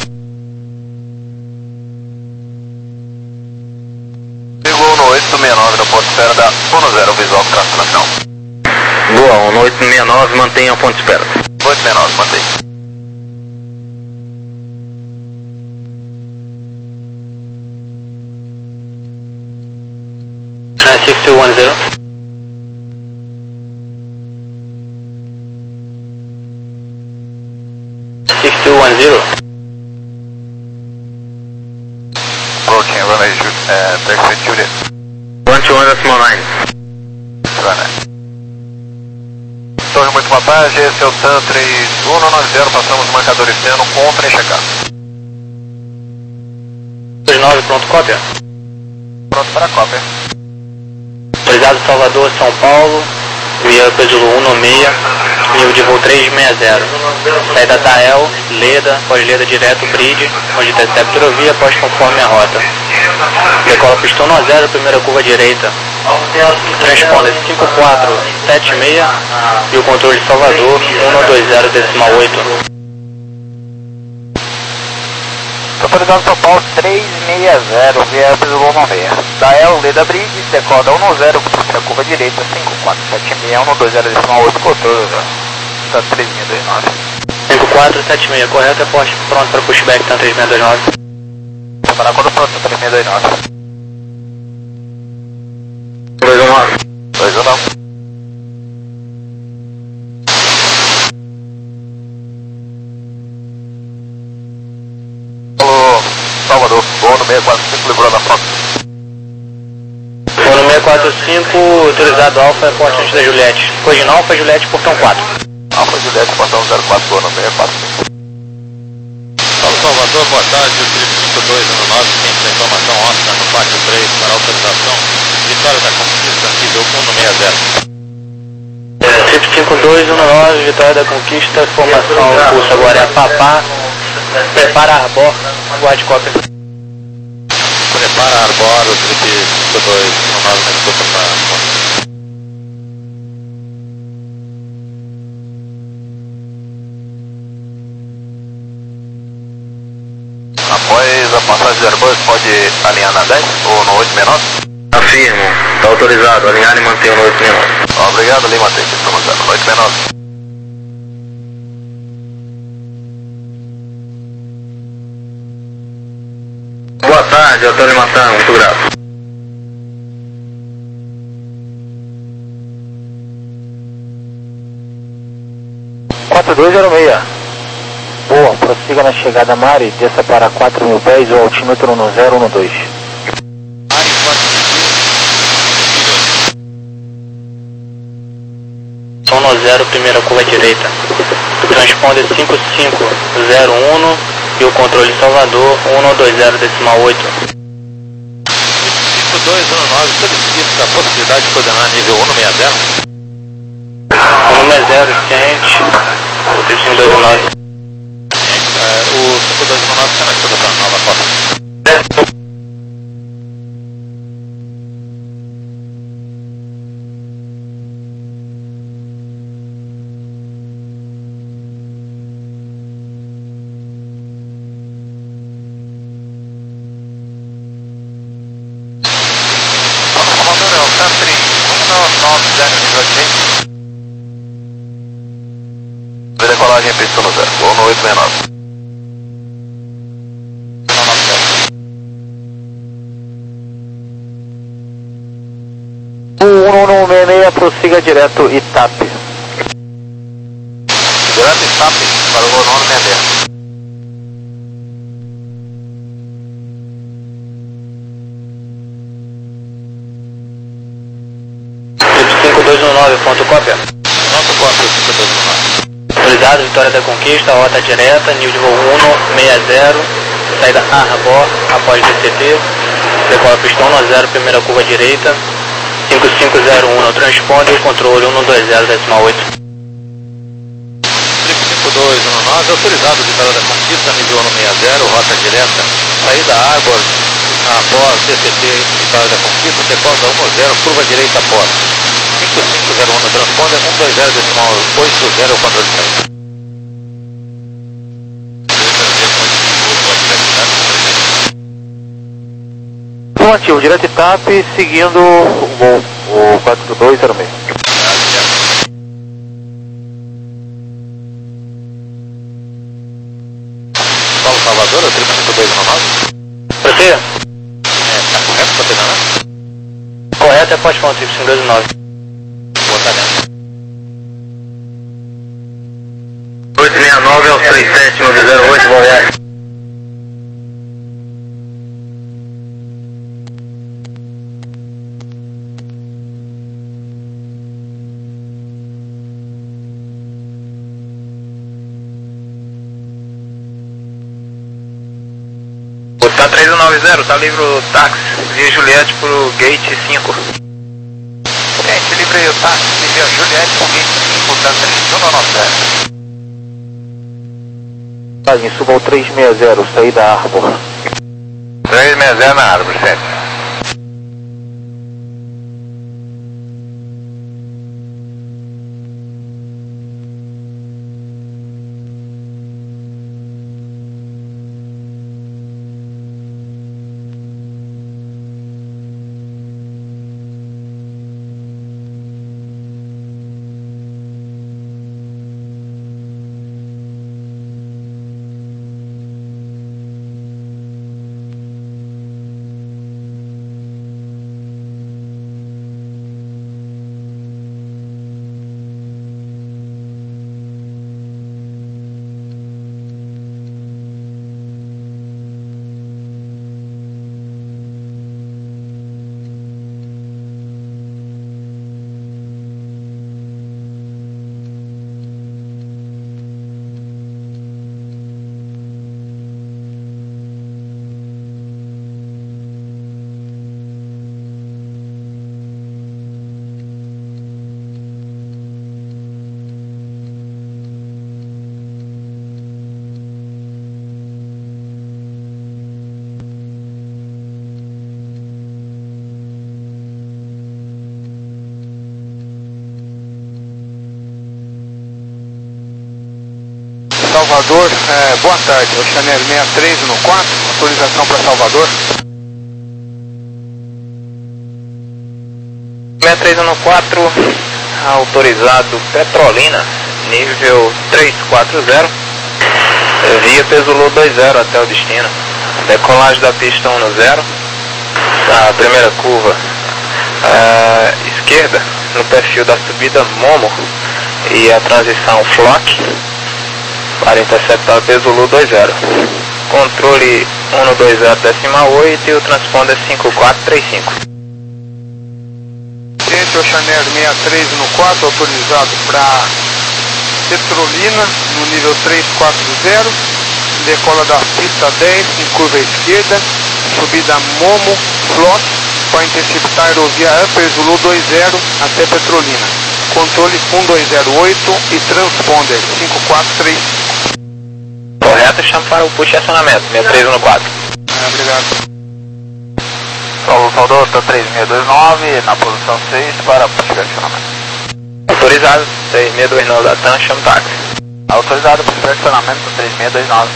[SPEAKER 5] Pegou no oito seis nove no ponto de espera da um zero, visual traço na final.
[SPEAKER 1] Boa, no oito seis nove, mantenha o ponto de espera.
[SPEAKER 5] oito seis nove, mantém.
[SPEAKER 6] six two one zero. six two one zero.
[SPEAKER 5] Approaching runway uh, taxi Juliet.
[SPEAKER 1] one two one decimal nine.
[SPEAKER 5] Runway. Torre muito boa tarde, esse é o TAM três um nove zero, passamos o marcador externo com trem checar.
[SPEAKER 6] dois nove, pronto, cópia.
[SPEAKER 5] Pronto para a cópia.
[SPEAKER 6] Autorizado Salvador, São Paulo, via Pesulo um seis, nível de voo três seis zero. Saída Tael, Leda, pós-Leda direto, Bridge, onde interceptor via após conforme a rota. Decola pistão no zero, primeira curva direita. Transponder cinco quatro sete seis e o controle de Salvador um dois zero decimal oito.
[SPEAKER 2] Autorizado São Paulo três seis zero, via Pesulo um seis. Tael, Leda Bridge, decola um zero, primeira curva direita, cinco quatro sete seis, um dois zero decimal oito, controle, tá três seis dois nove.
[SPEAKER 6] cinco quatro sete seis, correto, é posto pronto para pushback, tá três seis dois nove.
[SPEAKER 2] Preparar quando pronto, três seis dois nove.
[SPEAKER 1] dois um nove.
[SPEAKER 5] dois um nove. Alô, Salvador, voo no seis quatro cinco, livrou da Fox.
[SPEAKER 6] Voo no seis quatro cinco, autorizado Alfa, porta antes da Juliette. Corrigindo Alfa, Juliette, portão quatro.
[SPEAKER 5] Alfa Juliette, portão zero quatro, voo no seis quatro cinco.
[SPEAKER 7] Paulo Salvador, boa tarde, o Felipe cinco dois um nove, tem informação ótima no pátio três para autorização, vitória da conquista, nível um no seis zero.
[SPEAKER 6] Felipe cinco dois um nove, vitória da conquista, formação, curso agora é Papá, prepara Arbor, guarde cópia.
[SPEAKER 7] Prepara Arbor, o Felipe cinco dois um nove, na escuta para
[SPEAKER 5] Após a passagem de Airbus, pode alinhar na dez ou no oito seis nove?
[SPEAKER 1] Afirmo, está autorizado, alinhar e manter no oito seis nove.
[SPEAKER 5] Obrigado, Lima Tech, estamos no oito seis nove.
[SPEAKER 1] Boa tarde, Hotel Lima Tango, muito grato.
[SPEAKER 2] quatro dois zero seis. Boa, prossiga na chegada Mari, desça para quatro mil pés, o altímetro no zero um dois.
[SPEAKER 6] Som no zero, primeira curva direita. Transponder cinco cinco zero um e o controle de Salvador um dois zero decimal oito.
[SPEAKER 7] cinco dois um nove, solicita a possibilidade de coordenar nível um no seis zero.
[SPEAKER 6] um seis zero, ciente, o cinco dois um nove.
[SPEAKER 7] É, o cinco dois um nove está na escuta para nova cópia.
[SPEAKER 5] Decolagem em pista no zero, voo no oito seis nove.
[SPEAKER 2] um um seis seis, prossiga direto Itape.
[SPEAKER 5] Direto Itape, para o voo nove seis zero.
[SPEAKER 6] nove, ponto cópia.
[SPEAKER 7] Ponto cópia, cinco dois um nove.
[SPEAKER 6] Autorizado, Vitória da Conquista, rota direta, nível de voo um sessenta, saída a Arbor, após D C T, decola pistão um zero, primeira curva direita, cinco cinco zero um no transponder, controle um dois zero decimal oito.
[SPEAKER 7] cinco dois um nove, autorizado, Vitória da Conquista, nível um sessenta, rota direta, saída Arbor, após D C T, Vitória da Conquista, decola um zero, curva direita após. cinco cinco zero um no transponder, um dois zero decimal oito zero, controle de saída.
[SPEAKER 3] Ativo, direto T A P, seguindo o voo, o quatro dois zero seis.
[SPEAKER 7] Paulo Salvador, eu tenho cinco dois um nove.
[SPEAKER 6] Prossiga.
[SPEAKER 7] É, tá correto, protegendo, né?
[SPEAKER 6] Correto, é pode falar cinco dois nove.
[SPEAKER 7] Botar dentro.
[SPEAKER 1] oito seis nove ao três sete nove zero oito, vou reais. Tá três um nove zero, tá livre o táxi, via Juliette pro gate cinco.
[SPEAKER 2] Gente, livre o táxi, via Juliette pro gate cinco, tá três um nove zero.
[SPEAKER 3] Suba ao três seis zero, saída Arbor.
[SPEAKER 2] três seis zero na árvore, certo. Salvador, é, boa tarde, o Chanel sessenta e três no quatro, autorização para Salvador.
[SPEAKER 1] sessenta e três no quatro, autorizado Petrolina, nível três quatro zero, via Pesulô dois zero até o destino. Decolagem da pista um zero, a primeira curva à esquerda, no perfil da subida Momo e a transição Flock, para interceptar Pesulô dois zero. Controle um dois zero decimal oito e o transponder cinco quatro três cinco.
[SPEAKER 2] Gente, o Chanel sessenta e três no quatro, autorizado para Petrolina, no nível três quatro zero, decola da pista dez, em curva esquerda, subida Momo, Flock, para interceptar a aerovia Upper Zulu dois zero até Petrolina. Controle um dois zero oito e transponder cinco quatro três cinco.
[SPEAKER 1] Correto, chama para o push e acionamento, sessenta e três no quatro.
[SPEAKER 2] Ah, obrigado.
[SPEAKER 3] Paulo Salvador, tá três seis dois nove, na posição seis para push e acionamento.
[SPEAKER 1] Autorizado, três seis dois nove da TAM, chama táxi.
[SPEAKER 3] Autorizado push e acionamento três seis dois nove.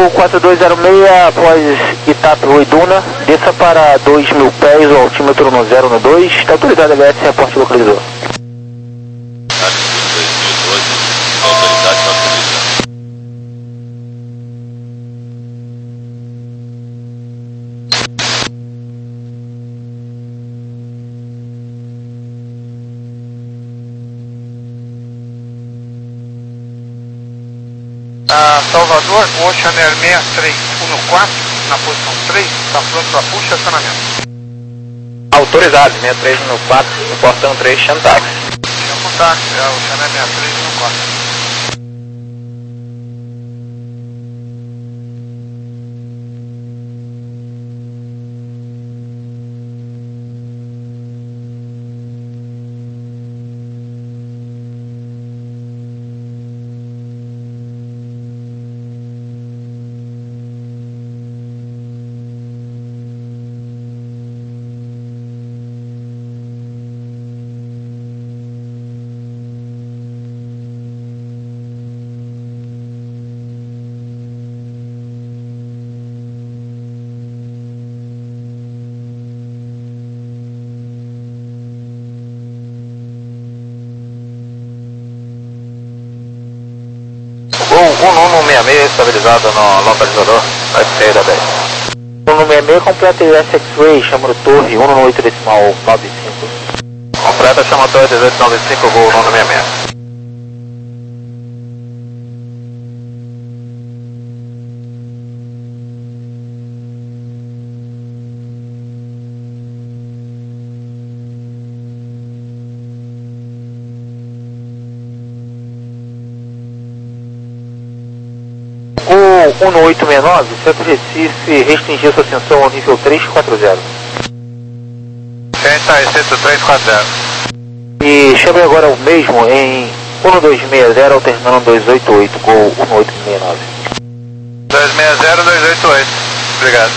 [SPEAKER 3] O quatro dois zero seis, após Itapu e Duna, desça para dois mil pés, o altímetro no zero no dois, está autorizado a B S, reporte localizador.
[SPEAKER 5] dois mil e doze, autoridade está autorizada.
[SPEAKER 4] Ah, Salvador, Ocean Air seis três um quatro, na posição três, está pronto para push e acionamento.
[SPEAKER 6] Autorizado, seis três um quatro, no portão três, chama táxi.
[SPEAKER 4] Chama o táxi, é o Ocean Air seis três um quatro.
[SPEAKER 2] Gol um um seis seis estabilizado no localizador, vai sair da dez.
[SPEAKER 3] um um seis seis, completa I S X-Ray, chama no torre, um um oito decimal nove cinco.
[SPEAKER 2] Completa chama torre dezoito noventa e cinco, gol um um seis seis.
[SPEAKER 3] O um oito seis nove, Centro Recife, restringir sua ascensão ao nível três quatro zero.
[SPEAKER 2] Senta Recife três quatro zero.
[SPEAKER 3] E chame agora o mesmo em um dois seis zero, alternando dois oito oito, gol um oito seis nove.
[SPEAKER 2] dois seis zero, dois oito oito. Obrigado.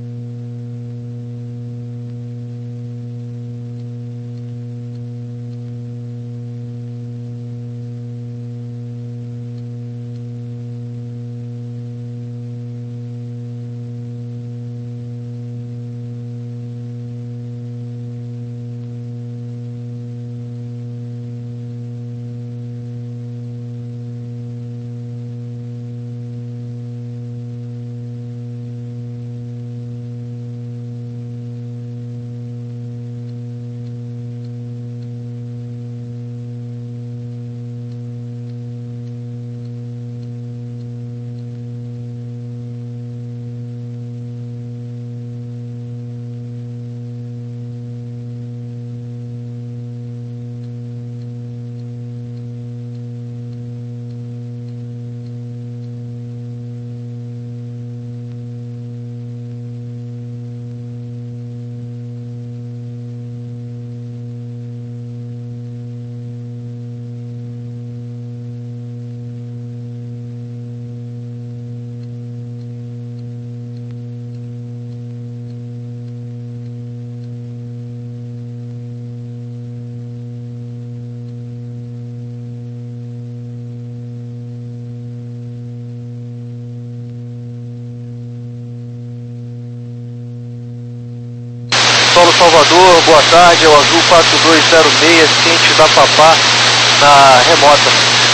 [SPEAKER 7] Solo Salvador, boa tarde, é o Azul quatro dois zero seis, ciente da Papá na remota.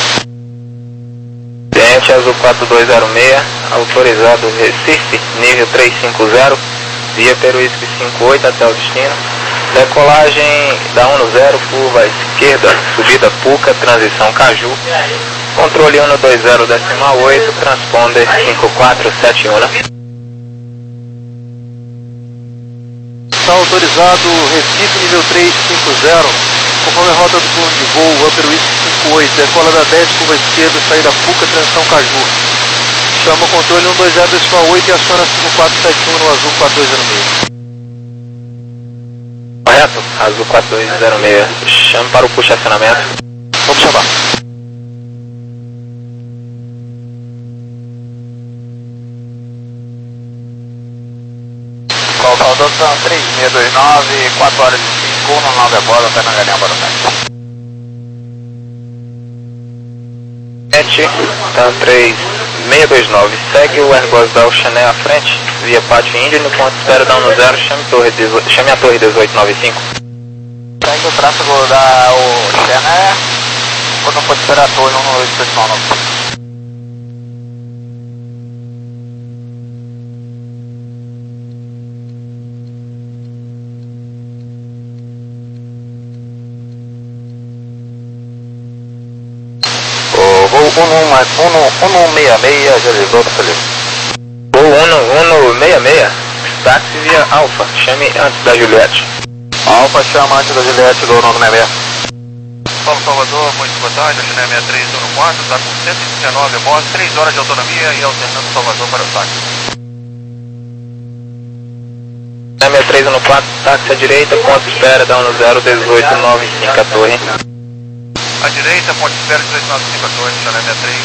[SPEAKER 6] Ciente Azul quatro dois zero seis, autorizado Recife, nível três cinco zero, via Peruísque cinco oito até o destino. Decolagem da um zero, curva esquerda, subida Puca, transição Caju. Controle um dois zero decimal oito, transponder cinco quatro sete um.
[SPEAKER 7] Está autorizado Recife, nível três cinco zero, conforme a rota do plano de voo, Upper Whisky cinco oito, decola da dez, curva esquerda, saída Puca, transição Caju. Chama o controle um dois zero decimal oito e aciona cinco quatro sete um no Azul quatro dois zero seis.
[SPEAKER 6] Correto? Azul quatro dois zero seis, chame para o push acionamento.
[SPEAKER 7] Vamos chamar.
[SPEAKER 2] Salvador são três seis dois nove, quatro horas e cinco, um nove a bordo, até na galinha para o
[SPEAKER 6] sete, tá três seis dois nove, segue o Airbus da Oceané à frente, via Pátio Índio, no ponto de espera da um zero, chame, torre dezoito, chame a torre dezoito noventa e cinco.
[SPEAKER 2] Segue o tráfego da Oceané, quando não pode esperar a torre um oito dois nove.
[SPEAKER 3] Voo um um seis seis, já ligou para Felipe.
[SPEAKER 6] Voo um um seis seis, táxi via Alfa, chame antes da Juliette.
[SPEAKER 3] Alfa chama antes da Juliette do nove seis seis.
[SPEAKER 4] Paulo Salvador, muito boa tarde, Oceané sessenta e três um quatro, está com cento e dezenove a bordo, três horas de autonomia e alternando Salvador para o táxi.
[SPEAKER 6] sessenta e três um quatro, táxi à direita, ponto de espera da um zero, dezoito noventa e cinco a torre.
[SPEAKER 4] À direita, ponte de espera dezoito noventa e cinco a torre, Oceané sessenta e três.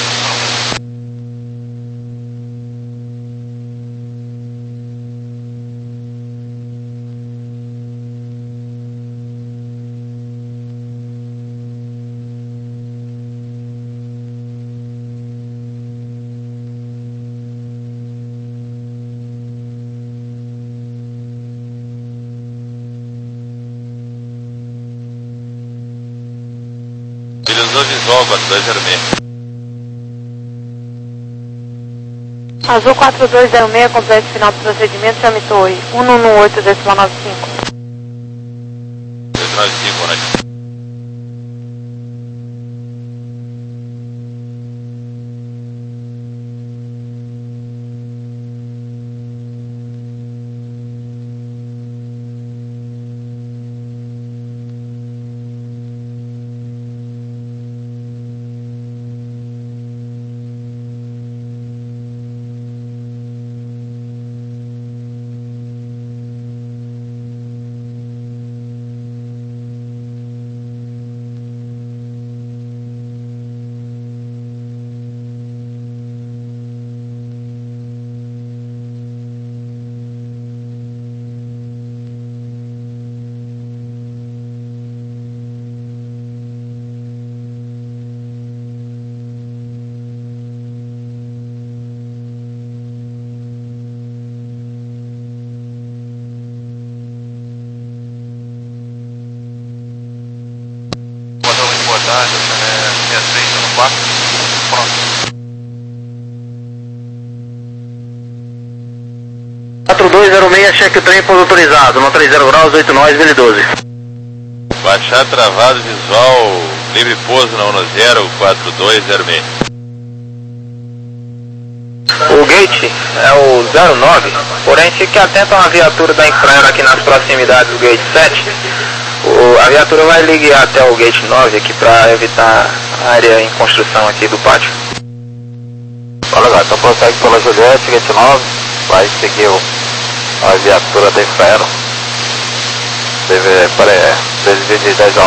[SPEAKER 5] Utilizou visual quatro dois zero seis.
[SPEAKER 8] Azul quatro dois zero seis, complete final do procedimento, chame torre um um oito, decimal nove cinco.
[SPEAKER 5] dois nove cinco, né?
[SPEAKER 4] Boa tarde, Oceané sessenta e três um quatro, pronto.
[SPEAKER 1] quatro dois zero seis, cheque o trem por autorizado, no três zero graus, oito nove, Vila doze.
[SPEAKER 5] Baixar travado visual, livre pouso na um zero, quatro dois zero seis.
[SPEAKER 6] O gate é o zero nove, porém fique atento a uma viatura da Infraero aqui nas proximidades do gate sete. O, a viatura vai lhe guiar até o gate nove aqui para evitar a área em construção aqui do pátio.
[SPEAKER 3] Tá legal, então prossegue pela Juliette, gate nove, vai seguir o, a viatura da Infraero. Deve, peraí, desvio de dez